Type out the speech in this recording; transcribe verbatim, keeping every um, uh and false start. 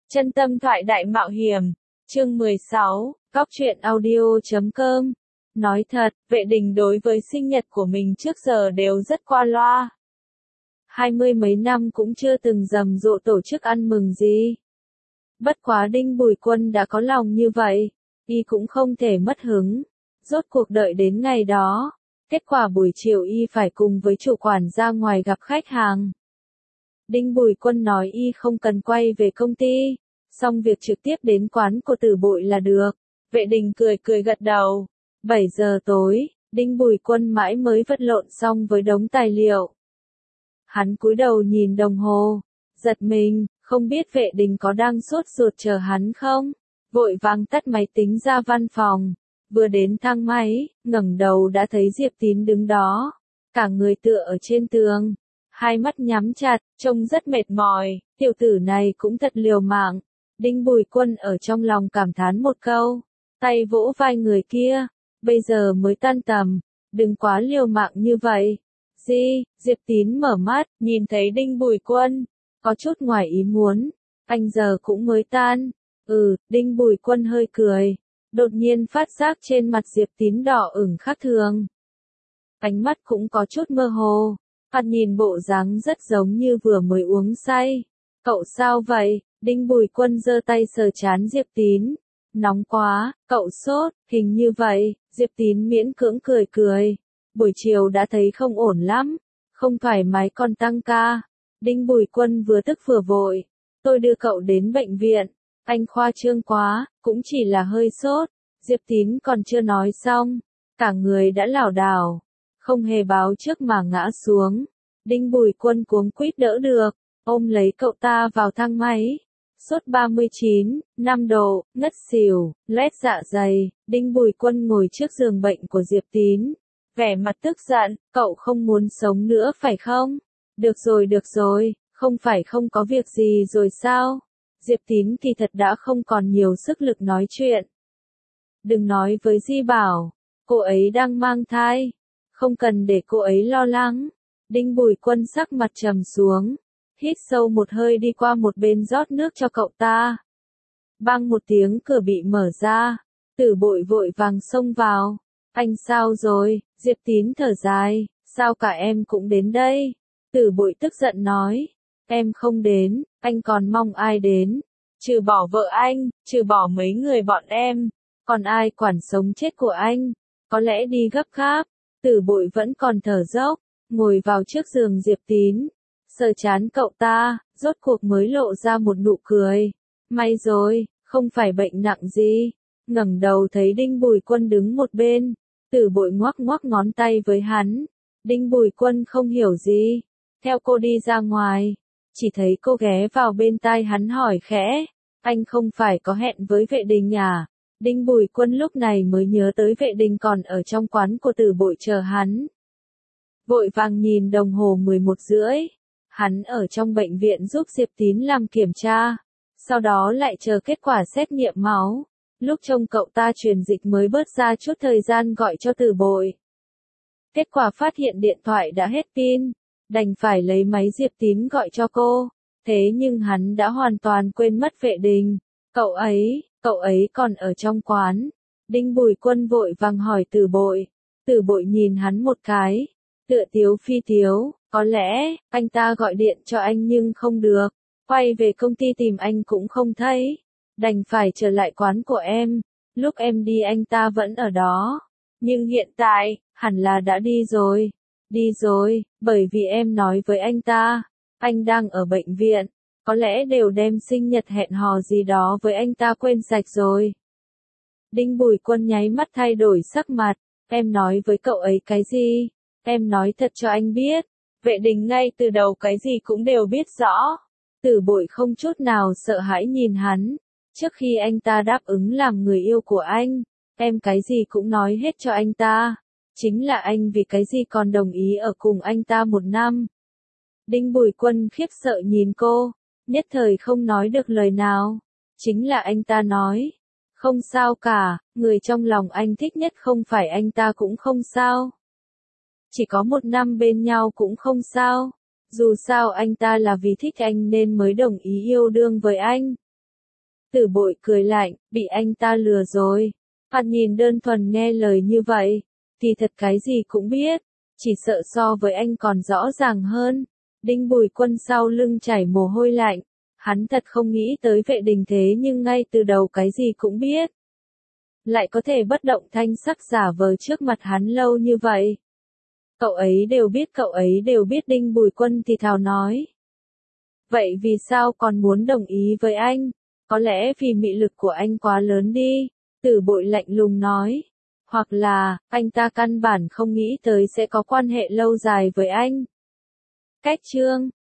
Chân tâm thoại đại mạo hiểm, chương mười sáu, góc truyện audio chấm com. Nói thật, Vệ Đình đối với sinh nhật của mình trước giờ đều rất qua loa. Hai mươi mấy năm cũng chưa từng rầm rộ tổ chức ăn mừng gì. Bất quá Đinh Bùi Quân đã có lòng như vậy, y cũng không thể mất hứng. Rốt cuộc đợi đến ngày đó, kết quả buổi chiều y phải cùng với chủ quản ra ngoài gặp khách hàng. Đinh Bùi Quân nói y không cần quay về công ty, xong việc trực tiếp đến quán của Tử Bội là được. Vệ Đình cười cười gật đầu. bảy giờ tối, Đinh Bùi Quân mãi mới vật lộn xong với đống tài liệu. Hắn cúi đầu nhìn đồng hồ, giật mình, không biết Vệ Đình có đang sốt ruột chờ hắn không? Vội vàng tắt máy tính ra văn phòng, vừa đến thang máy, ngẩng đầu đã thấy Diệp Tín đứng đó, cả người tựa ở trên tường, hai mắt nhắm chặt, trông rất mệt mỏi, tiểu tử này cũng thật liều mạng. Đinh Bùi Quân ở trong lòng cảm thán một câu, tay vỗ vai người kia, bây giờ mới tan tầm, đừng quá liều mạng như vậy. Gì? Diệp Tín mở mắt, nhìn thấy Đinh Bùi Quân, có chút ngoài ý muốn, anh giờ cũng mới tan. Ừ, Đinh Bùi Quân hơi cười, đột nhiên phát giác trên mặt Diệp Tín đỏ ửng khác thường. Ánh mắt cũng có chút mơ hồ, mặt nhìn bộ dáng rất giống như vừa mới uống say. Cậu sao vậy? Đinh Bùi Quân giơ tay sờ trán Diệp Tín. Nóng quá, cậu sốt, hình như vậy. Diệp Tín miễn cưỡng cười cười. Buổi chiều đã thấy không ổn lắm, không thoải mái còn tăng ca. Đinh Bùi Quân vừa tức vừa vội. Tôi đưa cậu đến bệnh viện. Anh khoa trương quá, cũng chỉ là hơi sốt. Diệp Tín còn chưa nói xong, cả người đã lảo đảo, không hề báo trước mà ngã xuống. Đinh Bùi Quân cuống quýt đỡ được, ôm lấy cậu ta vào thang máy. Sốt ba mươi chín, năm độ, ngất xỉu, loét dạ dày. Đinh Bùi Quân ngồi trước giường bệnh của Diệp Tín, vẻ mặt tức giận, cậu không muốn sống nữa phải không? Được rồi được rồi, không phải không có việc gì rồi sao? Diệp Tín kỳ thật đã không còn nhiều sức lực nói chuyện. Đừng nói với Di Bảo, cô ấy đang mang thai, không cần để cô ấy lo lắng. Đinh Bùi Quân sắc mặt trầm xuống, hít sâu một hơi đi qua một bên rót nước cho cậu ta. Bang một tiếng cửa bị mở ra, Tử Bội vội vàng xông vào. Anh sao rồi? Diệp Tín thở dài, sao cả em cũng đến đây? Tử Bội tức giận nói, em không đến, anh còn mong ai đến? Trừ bỏ vợ anh, trừ bỏ mấy người bọn em, còn ai quản sống chết của anh? Có lẽ đi gấp gáp. Tử Bội vẫn còn thở dốc, ngồi vào trước giường Diệp Tín, sờ trán cậu ta, rốt cuộc mới lộ ra một nụ cười. May rồi, không phải bệnh nặng gì. Ngẩng đầu thấy Đinh Bùi Quân đứng một bên, Tử Bội ngoắc ngoắc ngón tay với hắn. Đinh Bùi Quân không hiểu gì, theo cô đi ra ngoài, chỉ thấy cô ghé vào bên tai hắn hỏi khẽ, anh không phải có hẹn với Vệ Đình à? Đinh Bùi Quân lúc này mới nhớ tới Vệ Đình còn ở trong quán của Tử Bội chờ hắn. Vội vàng nhìn đồng hồ mười một rưỡi, hắn ở trong bệnh viện giúp Diệp Tín làm kiểm tra, sau đó lại chờ kết quả xét nghiệm máu. Lúc trông cậu ta truyền dịch mới bớt ra chút thời gian gọi cho Tử Bội. Kết quả phát hiện điện thoại đã hết pin, đành phải lấy máy Diệp Tín gọi cho cô, thế nhưng hắn đã hoàn toàn quên mất Vệ Đình. Cậu ấy, cậu ấy còn ở trong quán. Đinh Bùi Quân vội vàng hỏi Tử Bội. Tử Bội nhìn hắn một cái, tựa tiếu phi tiếu, có lẽ, anh ta gọi điện cho anh nhưng không được, quay về công ty tìm anh cũng không thấy, đành phải trở lại quán của em, lúc em đi anh ta vẫn ở đó, nhưng hiện tại, hẳn là đã đi rồi, đi rồi, bởi vì em nói với anh ta, anh đang ở bệnh viện, có lẽ đều đem sinh nhật hẹn hò gì đó với anh ta quên sạch rồi. Đinh Bùi Quân nháy mắt thay đổi sắc mặt, em nói với cậu ấy cái gì? Em nói thật cho anh biết. Vệ Đình ngay từ đầu cái gì cũng đều biết rõ. Tử Bội không chút nào sợ hãi nhìn hắn. Trước khi anh ta đáp ứng làm người yêu của anh, em cái gì cũng nói hết cho anh ta. Chính là anh vì cái gì còn đồng ý ở cùng anh ta một năm. Đinh Bùi Quân khiếp sợ nhìn cô, nhất thời không nói được lời nào. Chính là anh ta nói, không sao cả, người trong lòng anh thích nhất không phải anh ta cũng không sao. Chỉ có một năm bên nhau cũng không sao. Dù sao anh ta là vì thích anh nên mới đồng ý yêu đương với anh. Tử Bội cười lạnh, bị anh ta lừa rồi. Thoạt nhìn đơn thuần nghe lời như vậy, thì thật cái gì cũng biết, chỉ sợ so với anh còn rõ ràng hơn. Đinh Bùi Quân sau lưng chảy mồ hôi lạnh, hắn thật không nghĩ tới Vệ Đình thế nhưng ngay từ đầu cái gì cũng biết. Lại có thể bất động thanh sắc giả vờ trước mặt hắn lâu như vậy. Cậu ấy đều biết cậu ấy đều biết Đinh Bùi Quân thì thào nói. Vậy vì sao còn muốn đồng ý với anh? Có lẽ vì mị lực của anh quá lớn đi. Tử Bội lạnh lùng nói. Hoặc là, anh ta căn bản không nghĩ tới sẽ có quan hệ lâu dài với anh. Cách chương